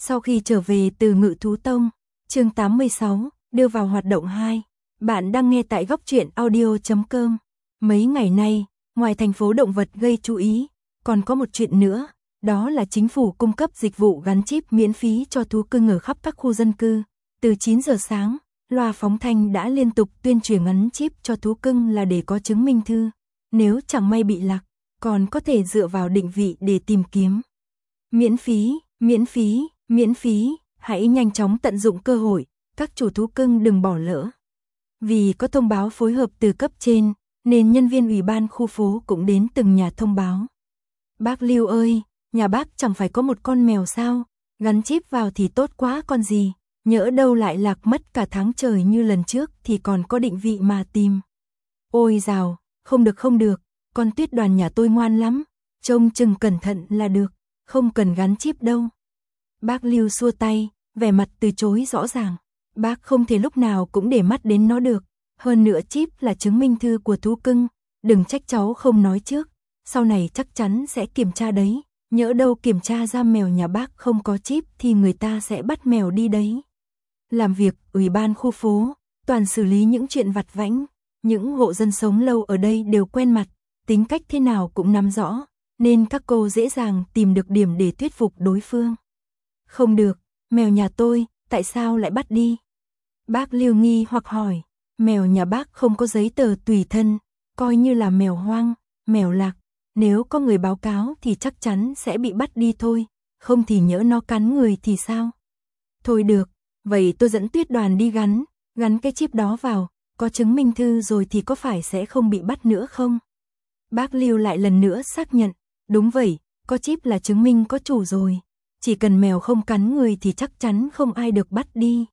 Sau khi trở về từ Ngự Thú Tông, chương 86, đưa vào hoạt động 2. Bạn đang nghe tại góc truyện audio.com. Mấy ngày nay, ngoài thành phố động vật gây chú ý, còn có một chuyện nữa, đó là chính phủ cung cấp dịch vụ gắn chip miễn phí cho thú cưng ở khắp các khu dân cư. Từ 9 giờ sáng, loa phóng thanh đã liên tục tuyên truyền gắn chip cho thú cưng là để có chứng minh thư. Nếu chẳng may bị lạc, còn có thể dựa vào định vị để tìm kiếm. Miễn phí, miễn phí, miễn phí, hãy nhanh chóng tận dụng cơ hội, các chủ thú cưng đừng bỏ lỡ. Vì có thông báo phối hợp từ cấp trên, nên nhân viên ủy ban khu phố cũng đến từng nhà thông báo. Bác Lưu ơi, nhà bác chẳng phải có một con mèo sao, gắn chip vào thì tốt quá con gì, nhỡ đâu lại lạc mất cả tháng trời như lần trước thì còn có định vị mà tìm. Ôi dào, không được, con Tuyết Đoàn nhà tôi ngoan lắm, trông chừng cẩn thận là được, không cần gắn chip đâu. Bác Lưu xua tay, vẻ mặt từ chối rõ ràng. Bác không thể lúc nào cũng để mắt đến nó được. Hơn nữa chip là chứng minh thư của thú cưng. Đừng trách cháu không nói trước. Sau này chắc chắn sẽ kiểm tra đấy. Nhỡ đâu kiểm tra ra mèo nhà bác không có chip thì người ta sẽ bắt mèo đi đấy. Làm việc, ủy ban khu phố, toàn xử lý những chuyện vặt vãnh. Những hộ dân sống lâu ở đây đều quen mặt, tính cách thế nào cũng nắm rõ. Nên các cô dễ dàng tìm được điểm để thuyết phục đối phương. Không được, mèo nhà tôi, tại sao lại bắt đi? Bác Lưu nghi hoặc hỏi, mèo nhà bác không có giấy tờ tùy thân, coi như là mèo hoang, mèo lạc. Nếu có người báo cáo thì chắc chắn sẽ bị bắt đi thôi, không thì nhỡ nó cắn người thì sao? Thôi được, vậy tôi dẫn Tuyết Đoàn đi gắn cái chip đó vào, có chứng minh thư rồi thì có phải sẽ không bị bắt nữa không? Bác Lưu lại lần nữa xác nhận, đúng vậy, có chip là chứng minh có chủ rồi. Chỉ cần mèo không cắn người thì chắc chắn không ai được bắt đi.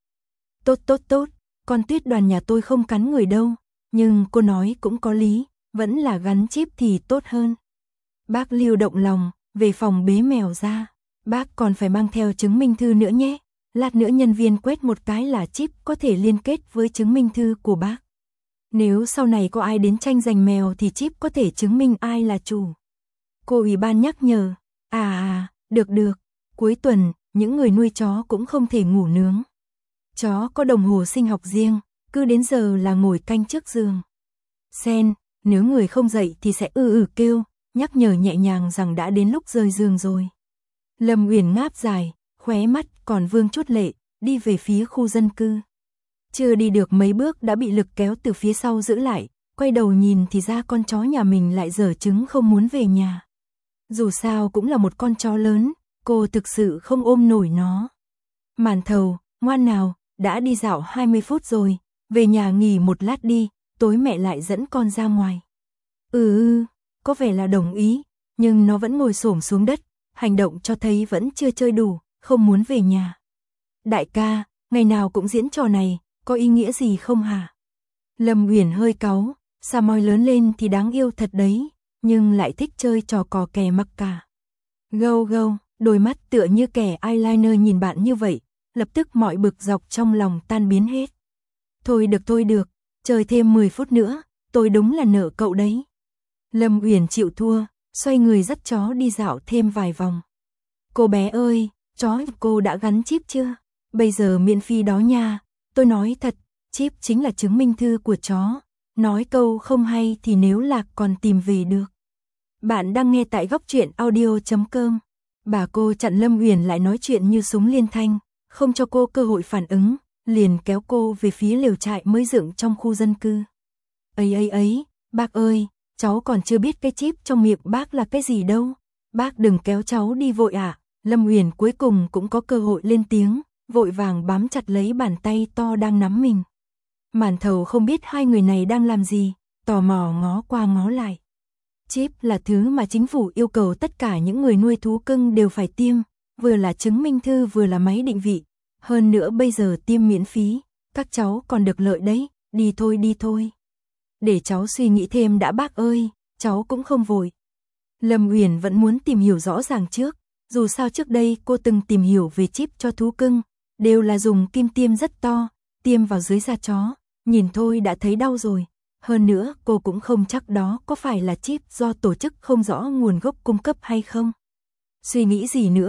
Tốt, con Tuyết Đoàn nhà tôi không cắn người đâu, nhưng cô nói cũng có lý, vẫn là gắn chip thì tốt hơn. Bác Lưu động lòng, về phòng bế mèo ra, bác còn phải mang theo chứng minh thư nữa nhé, lát nữa nhân viên quét một cái là chip có thể liên kết với chứng minh thư của bác. Nếu sau này có ai đến tranh giành mèo thì chip có thể chứng minh ai là chủ. Cô ủy ban nhắc nhở, được. Cuối tuần, những người nuôi chó cũng không thể ngủ nướng. Chó có đồng hồ sinh học riêng, cứ đến giờ là ngồi canh trước giường. Sen, nếu người không dậy thì sẽ kêu, nhắc nhở nhẹ nhàng rằng đã đến lúc rời giường rồi. Lâm Uyển ngáp dài, khóe mắt còn vương chút lệ, đi về phía khu dân cư. Chưa đi được mấy bước đã bị lực kéo từ phía sau giữ lại, quay đầu nhìn thì ra con chó nhà mình lại giở trứng không muốn về nhà. Dù sao cũng là một con chó lớn, cô thực sự không ôm nổi nó. Màn Thầu, ngoan nào, đã đi dạo 20 phút rồi, về nhà nghỉ một lát đi, tối mẹ lại dẫn con ra ngoài. Có vẻ là đồng ý, nhưng nó vẫn ngồi xổm xuống đất, hành động cho thấy vẫn chưa chơi đủ, không muốn về nhà. Đại ca, ngày nào cũng diễn trò này, có ý nghĩa gì không hả? Lâm Uyển hơi cáu, Samoy lớn lên thì đáng yêu thật đấy, nhưng lại thích chơi trò cò kè mặc cả. Gâu, đôi mắt tựa như kẻ eyeliner nhìn bạn như vậy, lập tức mọi bực dọc trong lòng tan biến hết. Thôi được, chơi thêm 10 phút nữa, tôi đúng là nợ cậu đấy. Lâm Uyển chịu thua, xoay người dắt chó đi dạo thêm vài vòng. Cô bé ơi, chó cô đã gắn chip chưa? Bây giờ miễn phí đó nha, tôi nói thật, chip chính là chứng minh thư của chó. Nói câu không hay thì nếu lạc còn tìm về được. Bạn đang nghe tại góc truyện audio.com. Bà cô chặn Lâm Uyển lại nói chuyện như súng liên thanh, không cho cô cơ hội phản ứng, liền kéo cô về phía lều trại mới dựng trong khu dân cư. Ấy, bác ơi, cháu còn chưa biết cái chip trong miệng bác là cái gì đâu. Bác đừng kéo cháu đi vội ạ. Lâm Uyển cuối cùng cũng có cơ hội lên tiếng, vội vàng bám chặt lấy bàn tay to đang nắm mình. Màn Thầu không biết hai người này đang làm gì, tò mò ngó qua ngó lại. Chip là thứ mà chính phủ yêu cầu tất cả những người nuôi thú cưng đều phải tiêm, vừa là chứng minh thư vừa là máy định vị. Hơn nữa bây giờ tiêm miễn phí, các cháu còn được lợi đấy, đi thôi. Để cháu suy nghĩ thêm đã bác ơi, cháu cũng không vội. Lâm Uyển vẫn muốn tìm hiểu rõ ràng trước, dù sao trước đây cô từng tìm hiểu về chip cho thú cưng, đều là dùng kim tiêm rất to, tiêm vào dưới da chó, nhìn thôi đã thấy đau rồi. Hơn nữa cô cũng không chắc đó có phải là chip do tổ chức không rõ nguồn gốc cung cấp hay không. Suy nghĩ gì nữa,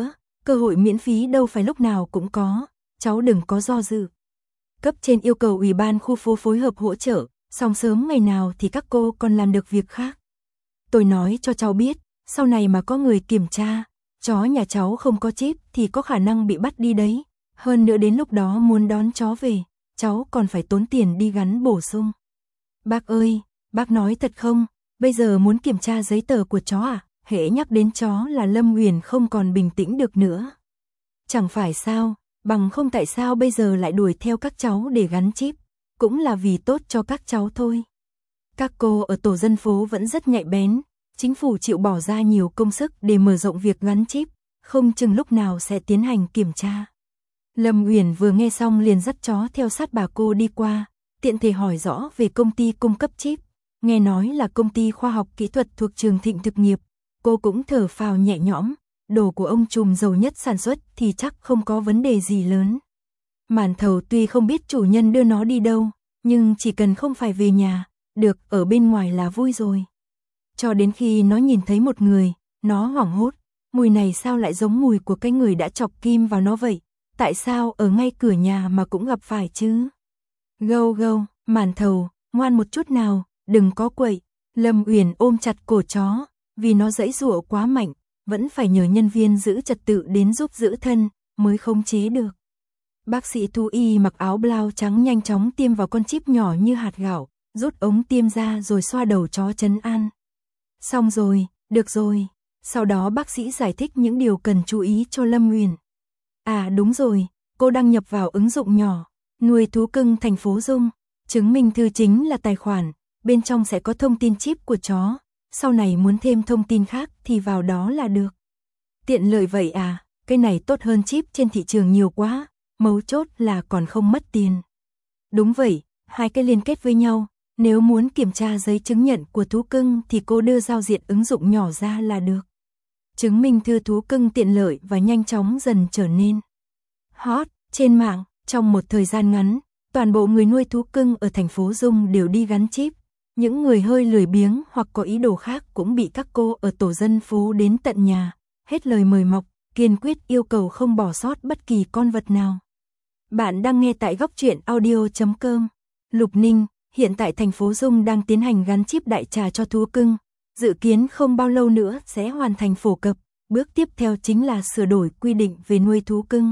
cơ hội miễn phí đâu phải lúc nào cũng có, cháu đừng có do dự. Cấp trên yêu cầu ủy ban khu phố phối hợp hỗ trợ, xong sớm ngày nào thì các cô còn làm được việc khác. Tôi nói cho cháu biết, sau này mà có người kiểm tra, chó nhà cháu không có chip thì có khả năng bị bắt đi đấy. Hơn nữa đến lúc đó muốn đón chó về, cháu còn phải tốn tiền đi gắn bổ sung. Bác ơi, bác nói thật không? Bây giờ muốn kiểm tra giấy tờ của chó à? Hễ nhắc đến chó là Lâm Nguyền không còn bình tĩnh được nữa. Chẳng phải sao, bằng không tại sao bây giờ lại đuổi theo các cháu để gắn chip, cũng là vì tốt cho các cháu thôi. Các cô ở tổ dân phố vẫn rất nhạy bén, chính phủ chịu bỏ ra nhiều công sức để mở rộng việc gắn chip, không chừng lúc nào sẽ tiến hành kiểm tra. Lâm Uyển vừa nghe xong liền dắt chó theo sát bà cô đi qua, tiện thể hỏi rõ về công ty cung cấp chip, nghe nói là công ty khoa học kỹ thuật thuộc trường Thịnh Thực Nghiệp, cô cũng thở phào nhẹ nhõm, đồ của ông trùm giàu nhất sản xuất thì chắc không có vấn đề gì lớn. Màn thầu tuy không biết chủ nhân đưa nó đi đâu, nhưng chỉ cần không phải về nhà, được ở bên ngoài là vui rồi. Cho đến khi nó nhìn thấy một người, nó hoảng hốt, mùi này sao lại giống mùi của cái người đã chọc kim vào nó vậy, tại sao ở ngay cửa nhà mà cũng gặp phải chứ? Gâu gâu, màn thầu, ngoan một chút nào, đừng có quậy. Lâm Uyển ôm chặt cổ chó, vì nó giãy giụa quá mạnh, vẫn phải nhờ nhân viên giữ trật tự đến giúp giữ thân, mới khống chế được. Bác sĩ thú y mặc áo blau trắng nhanh chóng tiêm vào con chip nhỏ như hạt gạo, rút ống tiêm ra rồi xoa đầu chó trấn an. Xong rồi, được rồi. Sau đó bác sĩ giải thích những điều cần chú ý cho Lâm Uyển. À đúng rồi, cô đăng nhập vào ứng dụng nhỏ, nuôi thú cưng thành phố Dung, chứng minh thư chính là tài khoản, bên trong sẽ có thông tin chip của chó, sau này muốn thêm thông tin khác thì vào đó là được. Tiện lợi vậy à, cái này tốt hơn chip trên thị trường nhiều quá, mấu chốt là còn không mất tiền. Đúng vậy, hai cái liên kết với nhau, nếu muốn kiểm tra giấy chứng nhận của thú cưng thì cô đưa giao diện ứng dụng nhỏ ra là được. Chứng minh thư thú cưng tiện lợi và nhanh chóng dần trở nên hot trên mạng. Trong một thời gian ngắn, toàn bộ người nuôi thú cưng ở thành phố Dung đều đi gắn chip. Những người hơi lười biếng hoặc có ý đồ khác cũng bị các cô ở tổ dân phố đến tận nhà, hết lời mời mọc, kiên quyết yêu cầu không bỏ sót bất kỳ con vật nào. Bạn đang nghe tại góc truyện audio.com. Lục Ninh, hiện tại thành phố Dung đang tiến hành gắn chip đại trà cho thú cưng. Dự kiến không bao lâu nữa sẽ hoàn thành phổ cập, bước tiếp theo chính là sửa đổi quy định về nuôi thú cưng.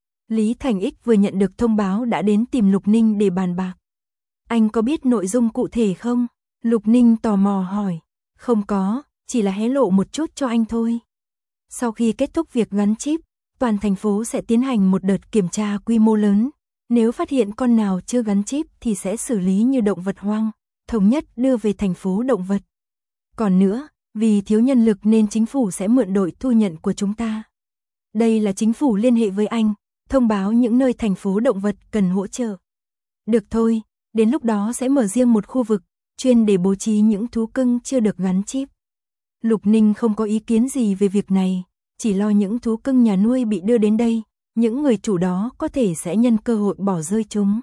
Lý Thành Ích vừa nhận được thông báo đã đến tìm Lục Ninh để bàn bạc. Anh có biết nội dung cụ thể không? Lục Ninh tò mò hỏi. Không có, chỉ là hé lộ một chút cho anh thôi. Sau khi kết thúc việc gắn chip, toàn thành phố sẽ tiến hành một đợt kiểm tra quy mô lớn. Nếu phát hiện con nào chưa gắn chip thì sẽ xử lý như động vật hoang, thống nhất đưa về thành phố động vật. Còn nữa, vì thiếu nhân lực nên chính phủ sẽ mượn đội thu nhận của chúng ta. Đây là chính phủ liên hệ với anh, thông báo những nơi thành phố động vật cần hỗ trợ. Được thôi, đến lúc đó sẽ mở riêng một khu vực, chuyên để bố trí những thú cưng chưa được gắn chip. Lục Ninh không có ý kiến gì về việc này, chỉ lo những thú cưng nhà nuôi bị đưa đến đây, những người chủ đó có thể sẽ nhân cơ hội bỏ rơi chúng.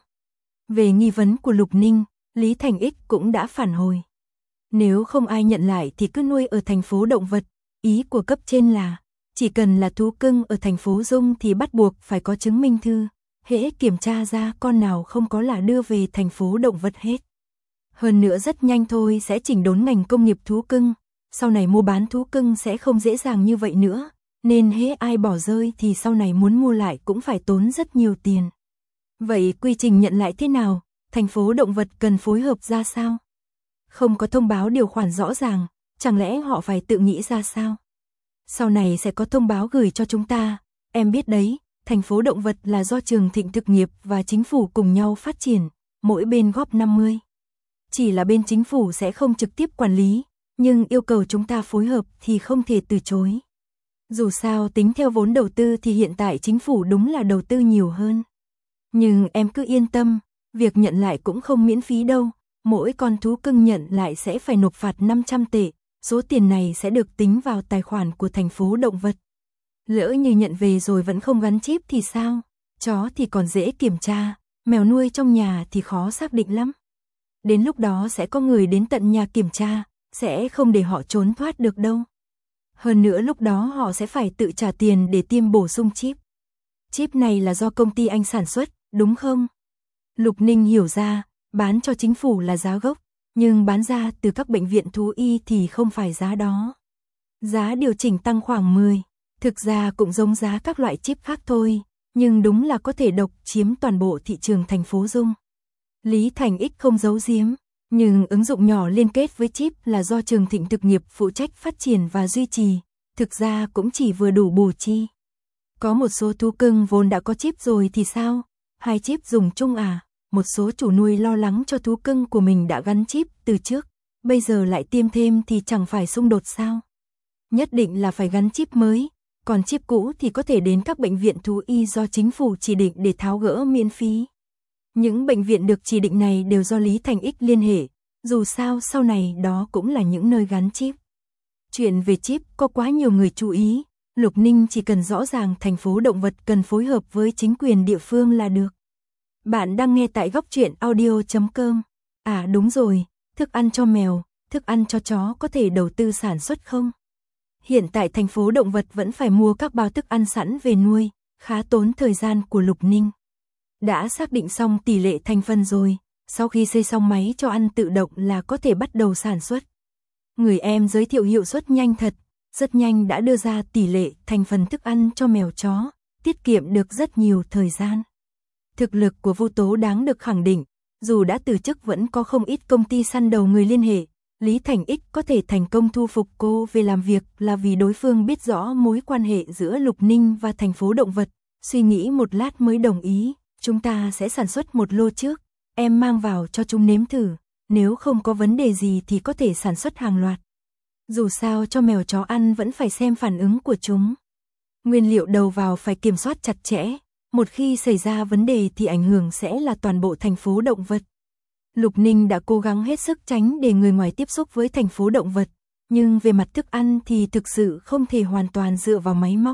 Về nghi vấn của Lục Ninh, Lý Thành Ích cũng đã phản hồi. Nếu không ai nhận lại thì cứ nuôi ở thành phố động vật, ý của cấp trên là chỉ cần là thú cưng ở thành phố Dung thì bắt buộc phải có chứng minh thư, hễ kiểm tra ra con nào không có là đưa về thành phố động vật hết. Hơn nữa rất nhanh thôi sẽ chỉnh đốn ngành công nghiệp thú cưng, sau này mua bán thú cưng sẽ không dễ dàng như vậy nữa, nên hễ ai bỏ rơi thì sau này muốn mua lại cũng phải tốn rất nhiều tiền. Vậy quy trình nhận lại thế nào, thành phố động vật cần phối hợp ra sao? Không có thông báo điều khoản rõ ràng, chẳng lẽ họ phải tự nghĩ ra sao? Sau này sẽ có thông báo gửi cho chúng ta, em biết đấy, thành phố động vật là do trường Thịnh Thực Nghiệp và chính phủ cùng nhau phát triển, mỗi bên góp 50. Chỉ là bên chính phủ sẽ không trực tiếp quản lý, nhưng yêu cầu chúng ta phối hợp thì không thể từ chối. Dù sao tính theo vốn đầu tư thì hiện tại chính phủ đúng là đầu tư nhiều hơn. Nhưng em cứ yên tâm, việc nhận lại cũng không miễn phí đâu, mỗi con thú cưng nhận lại sẽ phải nộp phạt 500 tệ, số tiền này sẽ được tính vào tài khoản của thành phố động vật. Lỡ như nhận về rồi vẫn không gắn chip thì sao? Chó thì còn dễ kiểm tra, mèo nuôi trong nhà thì khó xác định lắm. Đến lúc đó sẽ có người đến tận nhà kiểm tra, sẽ không để họ trốn thoát được đâu. Hơn nữa lúc đó họ sẽ phải tự trả tiền để tiêm bổ sung chip. Chip này là do công ty anh sản xuất, đúng không? Lục Ninh hiểu ra, bán cho chính phủ là giá gốc, nhưng bán ra từ các bệnh viện thú y thì không phải giá đó. Giá điều chỉnh tăng khoảng 10, thực ra cũng giống giá các loại chip khác thôi, nhưng đúng là có thể độc chiếm toàn bộ thị trường thành phố Dung. Lý Thành Ích không giấu giếm, nhưng ứng dụng nhỏ liên kết với chip là do Trường Thịnh Thực nghiệp phụ trách phát triển và duy trì, thực ra cũng chỉ vừa đủ bù chi. Có một số thú cưng vốn đã có chip rồi thì sao? Hai chip dùng chung à? Một số chủ nuôi lo lắng cho thú cưng của mình đã gắn chip từ trước, bây giờ lại tiêm thêm thì chẳng phải xung đột sao? Nhất định là phải gắn chip mới, còn chip cũ thì có thể đến các bệnh viện thú y do chính phủ chỉ định để tháo gỡ miễn phí. Những bệnh viện được chỉ định này đều do Lý Thành Ích liên hệ, dù sao sau này đó cũng là những nơi gắn chip. Chuyện về chip có quá nhiều người chú ý, Lục Ninh chỉ cần rõ ràng thành phố động vật cần phối hợp với chính quyền địa phương là được. Bạn đang nghe tại góc truyện audio.com. À đúng rồi, thức ăn cho mèo, thức ăn cho chó có thể đầu tư sản xuất không? Hiện tại thành phố động vật vẫn phải mua các bao thức ăn sẵn về nuôi, khá tốn thời gian của Lục Ninh. Đã xác định xong tỷ lệ thành phần rồi, sau khi xây xong máy cho ăn tự động là có thể bắt đầu sản xuất. Người em giới thiệu hiệu suất nhanh thật, rất nhanh đã đưa ra tỷ lệ thành phần thức ăn cho mèo chó, tiết kiệm được rất nhiều thời gian. Thực lực của Vu Tố đáng được khẳng định, dù đã từ chức vẫn có không ít công ty săn đầu người liên hệ. Lý Thành Ích có thể thành công thu phục cô về làm việc là vì đối phương biết rõ mối quan hệ giữa Lục Ninh và thành phố động vật, suy nghĩ một lát mới đồng ý, chúng ta sẽ sản xuất một lô trước, em mang vào cho chúng nếm thử, nếu không có vấn đề gì thì có thể sản xuất hàng loạt. Dù sao cho mèo chó ăn vẫn phải xem phản ứng của chúng. Nguyên liệu đầu vào phải kiểm soát chặt chẽ, một khi xảy ra vấn đề thì ảnh hưởng sẽ là toàn bộ thành phố động vật. Lục Ninh đã cố gắng hết sức tránh để người ngoài tiếp xúc với thành phố động vật, nhưng về mặt thức ăn thì thực sự không thể hoàn toàn dựa vào máy móc.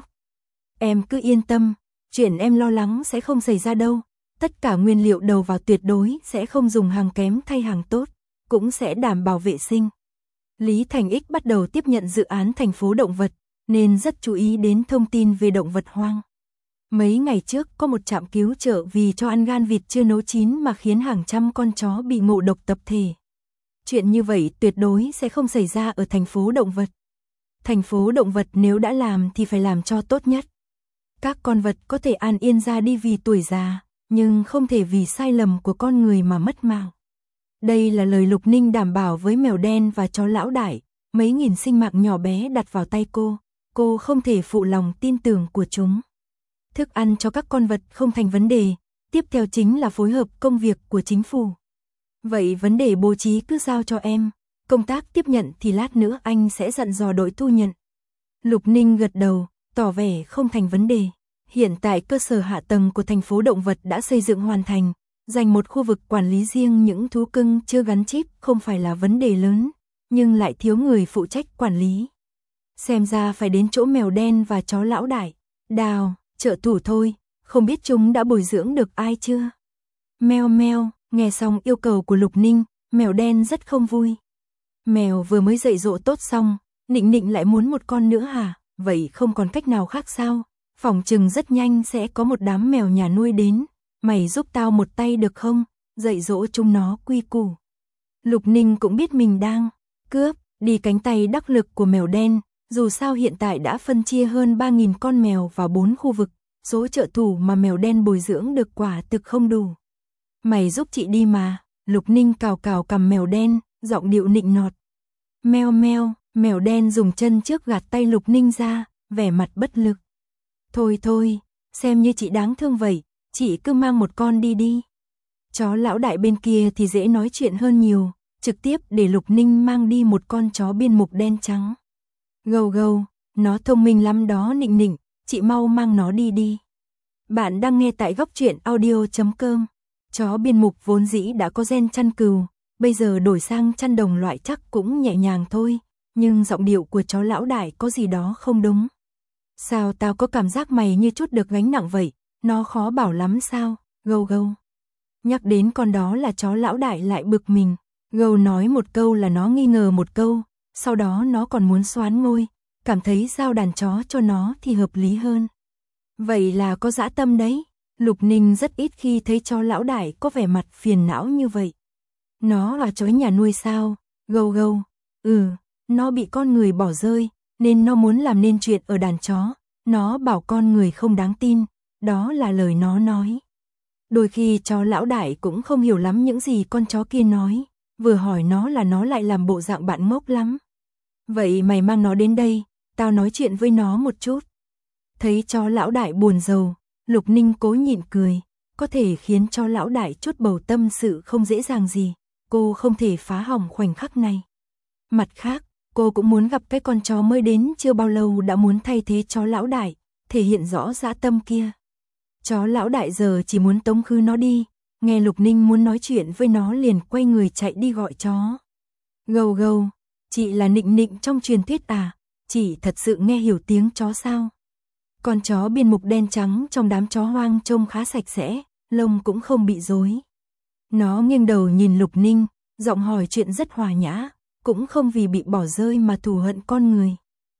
Em cứ yên tâm, chuyện em lo lắng sẽ không xảy ra đâu, tất cả nguyên liệu đầu vào tuyệt đối sẽ không dùng hàng kém thay hàng tốt, cũng sẽ đảm bảo vệ sinh. Lý Thành Ích bắt đầu tiếp nhận dự án thành phố động vật, nên rất chú ý đến thông tin về động vật hoang. Mấy ngày trước có một trạm cứu trợ vì cho ăn gan vịt chưa nấu chín mà khiến hàng trăm con chó bị ngộ độc tập thể. Chuyện như vậy tuyệt đối sẽ không xảy ra ở thành phố động vật. Thành phố động vật nếu đã làm thì phải làm cho tốt nhất. Các con vật có thể an yên ra đi vì tuổi già, nhưng không thể vì sai lầm của con người mà mất mạng. Đây là lời Lục Ninh đảm bảo với mèo đen và chó lão đại, mấy nghìn sinh mạng nhỏ bé đặt vào tay cô không thể phụ lòng tin tưởng của chúng. Thức ăn cho các con vật không thành vấn đề, tiếp theo chính là phối hợp công việc của chính phủ. Vậy vấn đề bố trí cứ giao cho em, công tác tiếp nhận thì lát nữa anh sẽ dặn dò đội thu nhận. Lục Ninh gật đầu, tỏ vẻ không thành vấn đề. Hiện tại cơ sở hạ tầng của thành phố động vật đã xây dựng hoàn thành, dành một khu vực quản lý riêng những thú cưng chưa gắn chip không phải là vấn đề lớn, nhưng lại thiếu người phụ trách quản lý. Xem ra phải đến chỗ mèo đen và chó lão đại, Đào, trợ thủ thôi, không biết chúng đã bồi dưỡng được ai chưa? Meo meo, nghe xong yêu cầu của Lục Ninh, mèo đen rất không vui. Mèo vừa mới dạy dỗ tốt xong, Nịnh Nịnh lại muốn một con nữa hả? Vậy không còn cách nào khác sao? Phỏng chừng rất nhanh sẽ có một đám mèo nhà nuôi đến, mày giúp tao một tay được không? Dạy dỗ chúng nó quy củ. Lục Ninh cũng biết mình đang cướp đi cánh tay đắc lực của mèo đen, dù sao hiện tại đã phân chia hơn 3.000 con mèo vào 4 khu vực, số trợ thủ mà mèo đen bồi dưỡng được quả thực không đủ. Mày giúp chị đi mà, Lục Ninh cào cào cằm mèo đen, giọng điệu nịnh nọt. Meo meo, mèo đen dùng chân trước gạt tay Lục Ninh ra, vẻ mặt bất lực. Thôi thôi, xem như chị đáng thương vậy, chị cứ mang một con đi đi. Chó lão đại bên kia thì dễ nói chuyện hơn nhiều, trực tiếp để Lục Ninh mang đi một con chó biên mục đen trắng. Gâu gâu, nó thông minh lắm đó Nịnh Nịnh, chị mau mang nó đi đi. Bạn đang nghe tại góc truyện audio.com. Chó biên mục vốn dĩ đã có gen chăn cừu, bây giờ đổi sang chăn đồng loại chắc cũng nhẹ nhàng thôi, nhưng giọng điệu của chó lão đại có gì đó không đúng. Sao tao có cảm giác mày như chút được gánh nặng vậy, nó khó bảo lắm sao, gâu gâu. Nhắc đến con đó là chó lão đại lại bực mình, gâu nói một câu là nó nghi ngờ một câu, sau đó nó còn muốn xoán ngôi, cảm thấy giao đàn chó cho nó thì hợp lý hơn. Vậy là có dã tâm đấy. Lục Ninh rất ít khi thấy chó lão đại có vẻ mặt phiền não như vậy. Nó là chó nhà nuôi sao? Gâu gâu. Nó bị con người bỏ rơi, nên nó muốn làm nên chuyện ở đàn chó. Nó bảo con người không đáng tin, đó là lời nó nói. Đôi khi chó lão đại cũng không hiểu lắm những gì con chó kia nói, vừa hỏi nó là nó lại làm bộ dạng bạn ngốc lắm. Vậy mày mang nó đến đây, tao nói chuyện với nó một chút. Thấy chó lão đại buồn rầu, Lục Ninh cố nhịn cười, có thể khiến cho lão đại chút bầu tâm sự không dễ dàng gì, cô không thể phá hỏng khoảnh khắc này. Mặt khác, cô cũng muốn gặp cái con chó mới đến chưa bao lâu đã muốn thay thế chó lão đại, thể hiện rõ dã tâm kia. Chó lão đại giờ chỉ muốn tống khứ nó đi, nghe Lục Ninh muốn nói chuyện với nó liền quay người chạy đi gọi chó. Gâu gâu, chị là Nịnh Nịnh trong truyền thuyết à, chị thật sự nghe hiểu tiếng chó sao? Con chó biên mục đen trắng trong đám chó hoang trông khá sạch sẽ, lông cũng không bị rối. Nó nghiêng đầu nhìn Lục Ninh, giọng hỏi chuyện rất hòa nhã, cũng không vì bị bỏ rơi mà thù hận con người.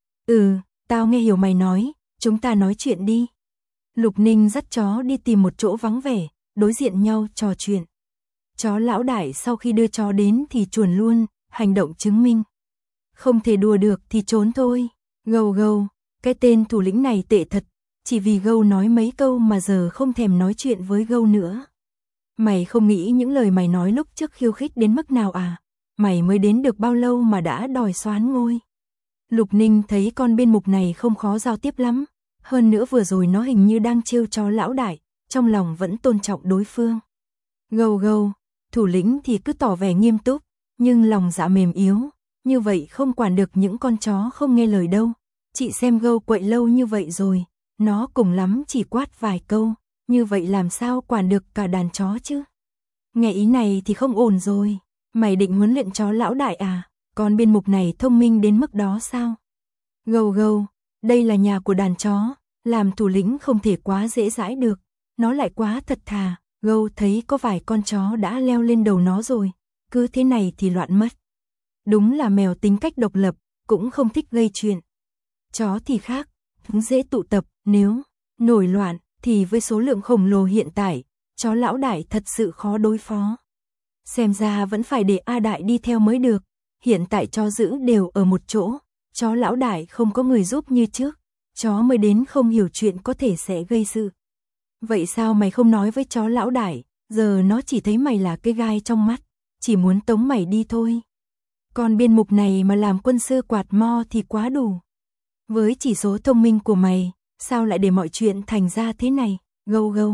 Tao nghe hiểu mày nói, chúng ta nói chuyện đi. Lục Ninh dắt chó đi tìm một chỗ vắng vẻ, đối diện nhau trò chuyện. Chó lão đại sau khi đưa chó đến thì chuồn luôn, hành động chứng minh. Không thể đùa được thì trốn thôi. Gâu gâu, cái tên thủ lĩnh này tệ thật, chỉ vì gâu nói mấy câu mà giờ không thèm nói chuyện với gâu nữa. Mày không nghĩ những lời mày nói lúc trước khiêu khích đến mức nào à? Mày mới đến được bao lâu mà đã đòi soán ngôi? Lục Ninh thấy con biên mục này không khó giao tiếp lắm. Hơn nữa vừa rồi nó hình như đang trêu chó lão đại, trong lòng vẫn tôn trọng đối phương. Gâu gâu, thủ lĩnh thì cứ tỏ vẻ nghiêm túc, nhưng lòng dạ mềm yếu, như vậy không quản được những con chó không nghe lời đâu. Chị xem gâu quậy lâu như vậy rồi, nó cùng lắm chỉ quát vài câu, như vậy làm sao quản được cả đàn chó chứ? Nghe ý này thì không ổn rồi, mày định huấn luyện chó lão đại à? Con biên mục này thông minh đến mức đó sao? Gâu gâu, đây là nhà của đàn chó, làm thủ lĩnh không thể quá dễ dãi được, nó lại quá thật thà. Gâu thấy có vài con chó đã leo lên đầu nó rồi, cứ thế này thì loạn mất. Đúng là mèo tính cách độc lập, cũng không thích gây chuyện. Chó thì khác, dễ tụ tập, nếu nổi loạn thì với số lượng khổng lồ hiện tại, chó lão đại thật sự khó đối phó. Xem ra vẫn phải để A đại đi theo mới được, hiện tại chó giữ đều ở một chỗ, chó lão đại không có người giúp như trước, chó mới đến không hiểu chuyện có thể sẽ gây sự. Vậy sao mày không nói với chó lão đại, giờ nó chỉ thấy mày là cái gai trong mắt, chỉ muốn tống mày đi thôi. Con biên mục này mà làm quân sư quạt mo thì quá đủ. Với chỉ số thông minh của mày, sao lại để mọi chuyện thành ra thế này, gâu gâu.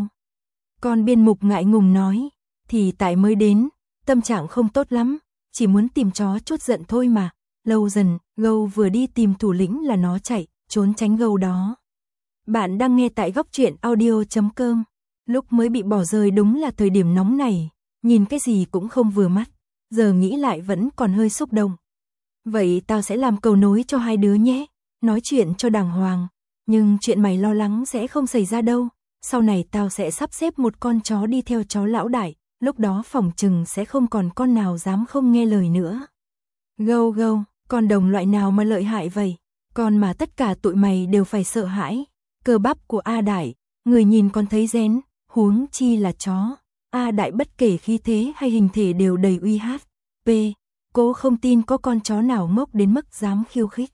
Con biên mục ngại ngùng nói, thì tại mới đến, tâm trạng không tốt lắm, chỉ muốn tìm chó chút giận thôi mà. Lâu dần, gâu vừa đi tìm thủ lĩnh là nó chạy, trốn tránh gâu đó. Bạn đang nghe tại góc truyện audio.com. Lúc mới bị bỏ rơi đúng là thời điểm nóng này, nhìn cái gì cũng không vừa mắt, giờ nghĩ lại vẫn còn hơi xúc động. Vậy tao sẽ làm cầu nối cho hai đứa nhé, nói chuyện cho đàng hoàng, nhưng chuyện mày lo lắng sẽ không xảy ra đâu, sau này tao sẽ sắp xếp một con chó đi theo chó lão đại, lúc đó phòng chừng sẽ không còn con nào dám không nghe lời nữa. Gâu gâu, con đồng loại nào mà lợi hại vậy, con mà tất cả tụi mày đều phải sợ hãi. Cơ bắp của A đại, người nhìn còn thấy rén, huống chi là chó. A đại bất kể khí thế hay hình thể đều đầy uy hát. P. Cô không tin có con chó nào ngốc đến mức dám khiêu khích.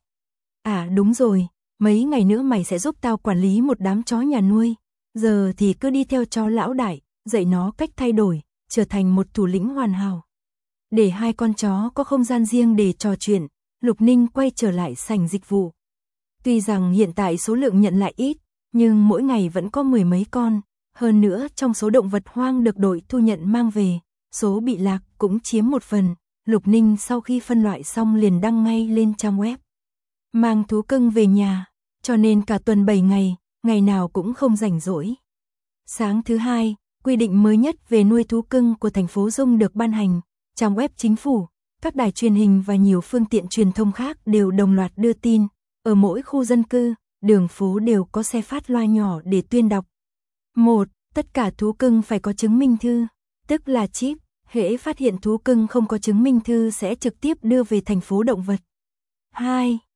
À đúng rồi, mấy ngày nữa mày sẽ giúp tao quản lý một đám chó nhà nuôi. Giờ thì cứ đi theo chó lão đại, dạy nó cách thay đổi, trở thành một thủ lĩnh hoàn hảo. Để hai con chó có không gian riêng để trò chuyện, Lục Ninh quay trở lại sảnh dịch vụ. Tuy rằng hiện tại số lượng nhận lại ít, nhưng mỗi ngày vẫn có mười mấy con. Hơn nữa trong số động vật hoang được đội thu nhận mang về, số bị lạc cũng chiếm một phần. Lục Ninh sau khi phân loại xong liền đăng ngay lên trang web. Mang thú cưng về nhà, cho nên cả tuần 7 ngày, ngày nào cũng không rảnh rỗi. Sáng thứ hai, quy định mới nhất về nuôi thú cưng của thành phố Dung được ban hành. Trang web chính phủ, các đài truyền hình và nhiều phương tiện truyền thông khác đều đồng loạt đưa tin. Ở mỗi khu dân cư, đường phố đều có xe phát loa nhỏ để tuyên đọc. 1. Tất cả thú cưng phải có chứng minh thư, tức là chip. Hễ phát hiện thú cưng không có chứng minh thư sẽ trực tiếp đưa về thành phố động vật. 2.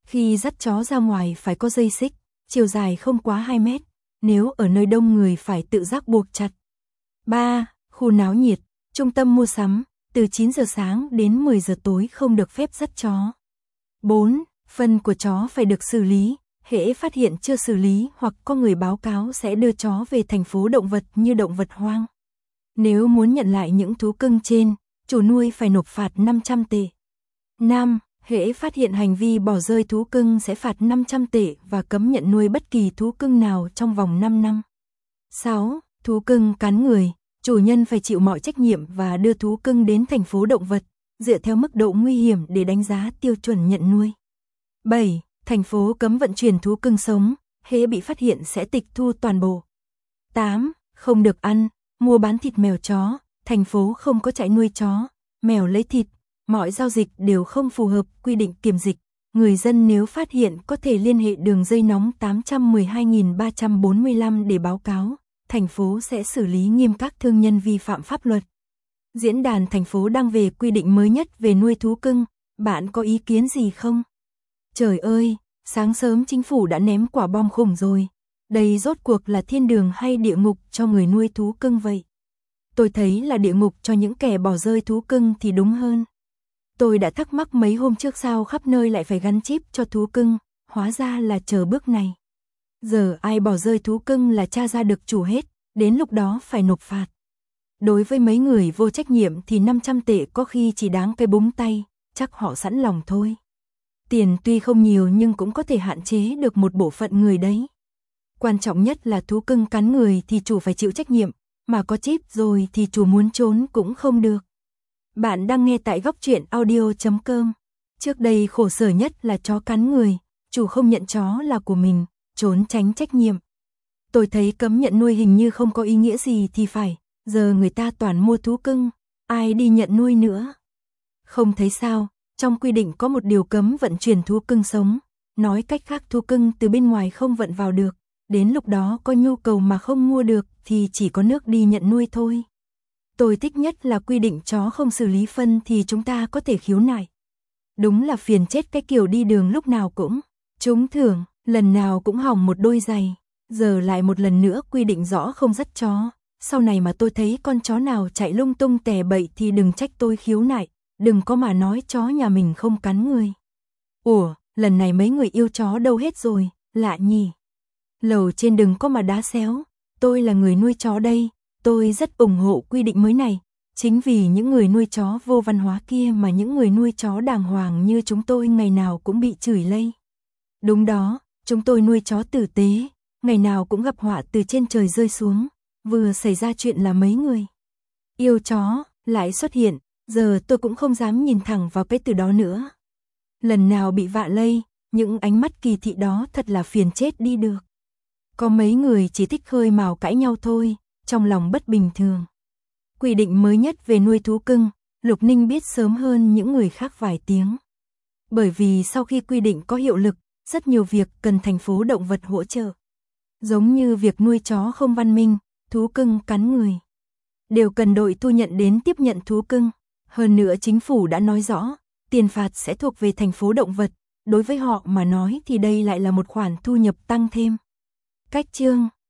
Khi dắt chó ra ngoài phải có dây xích, chiều dài không quá 2 mét, nếu ở nơi đông người phải tự giác buộc chặt. 3. Khu náo nhiệt, trung tâm mua sắm, từ 9 giờ sáng đến 10 giờ tối không được phép dắt chó. 4. Phân của chó phải được xử lý, hễ phát hiện chưa xử lý hoặc có người báo cáo sẽ đưa chó về thành phố động vật như động vật hoang. Nếu muốn nhận lại những thú cưng trên, chủ nuôi phải nộp phạt 500 tệ. 5. Hễ phát hiện hành vi bỏ rơi thú cưng sẽ phạt 500 tệ và cấm nhận nuôi bất kỳ thú cưng nào trong vòng 5 năm. 6. Thú cưng cắn người, chủ nhân phải chịu mọi trách nhiệm và đưa thú cưng đến thành phố động vật, dựa theo mức độ nguy hiểm để đánh giá tiêu chuẩn nhận nuôi. 7. Thành phố cấm vận chuyển thú cưng sống, hễ bị phát hiện sẽ tịch thu toàn bộ. 8. Không được ăn, mua bán thịt mèo chó, thành phố không có trại nuôi chó, mèo lấy thịt, mọi giao dịch đều không phù hợp quy định kiểm dịch. Người dân nếu phát hiện có thể liên hệ đường dây nóng 812.345 để báo cáo, thành phố sẽ xử lý nghiêm các thương nhân vi phạm pháp luật. Diễn đàn thành phố đăng về quy định mới nhất về nuôi thú cưng, bạn có ý kiến gì không? Trời ơi, sáng sớm chính phủ đã ném quả bom khủng rồi. Đây rốt cuộc là thiên đường hay địa ngục cho người nuôi thú cưng vậy? Tôi thấy là địa ngục cho những kẻ bỏ rơi thú cưng thì đúng hơn. Tôi đã thắc mắc mấy hôm trước sao khắp nơi lại phải gắn chip cho thú cưng, hóa ra là chờ bước này. Giờ ai bỏ rơi thú cưng là tra ra được chủ hết, đến lúc đó phải nộp phạt. Đối với mấy người vô trách nhiệm thì 500 tệ có khi chỉ đáng cái búng tay, chắc họ sẵn lòng thôi. Tiền tuy không nhiều nhưng cũng có thể hạn chế được một bộ phận người đấy. Quan trọng nhất là thú cưng cắn người thì chủ phải chịu trách nhiệm, mà có chip rồi thì chủ muốn trốn cũng không được. Bạn đang nghe tại góc truyện audio.com. Trước đây khổ sở nhất là chó cắn người, chủ không nhận chó là của mình, trốn tránh trách nhiệm. Tôi thấy cấm nhận nuôi hình như không có ý nghĩa gì thì phải, giờ người ta toàn mua thú cưng, ai đi nhận nuôi nữa. Không thấy sao, trong quy định có một điều cấm vận chuyển thú cưng sống, nói cách khác thú cưng từ bên ngoài không vận vào được, đến lúc đó có nhu cầu mà không mua được thì chỉ có nước đi nhận nuôi thôi. Tôi thích nhất là quy định chó không xử lý phân thì chúng ta có thể khiếu nại. Đúng là phiền chết cái kiểu đi đường lúc nào cũng trúng thưởng, lần nào cũng hỏng một đôi giày. Giờ lại một lần nữa quy định rõ không dắt chó. Sau này mà tôi thấy con chó nào chạy lung tung tè bậy thì đừng trách tôi khiếu nại, đừng có mà nói chó nhà mình không cắn người. Ủa, lần này mấy người yêu chó đâu hết rồi, lạ nhỉ. Lầu trên đừng có mà đá xéo, tôi là người nuôi chó đây, tôi rất ủng hộ quy định mới này. Chính vì những người nuôi chó vô văn hóa kia mà những người nuôi chó đàng hoàng như chúng tôi ngày nào cũng bị chửi lây. Đúng đó, chúng tôi nuôi chó tử tế, ngày nào cũng gặp họa từ trên trời rơi xuống. Vừa xảy ra chuyện là mấy người yêu chó lại xuất hiện, giờ tôi cũng không dám nhìn thẳng vào cái từ đó nữa. Lần nào bị vạ lây, những ánh mắt kỳ thị đó thật là phiền chết đi được. Có mấy người chỉ thích khơi mào cãi nhau thôi, trong lòng bất bình thường. Quy định mới nhất về nuôi thú cưng, Lục Ninh biết sớm hơn những người khác vài tiếng. Bởi vì sau khi quy định có hiệu lực, rất nhiều việc cần thành phố động vật hỗ trợ. Giống như việc nuôi chó không văn minh, thú cưng cắn người, đều cần đội thu nhận đến tiếp nhận thú cưng. Hơn nữa chính phủ đã nói rõ, tiền phạt sẽ thuộc về thành phố động vật, đối với họ mà nói thì đây lại là một khoản thu nhập tăng thêm. Cách chương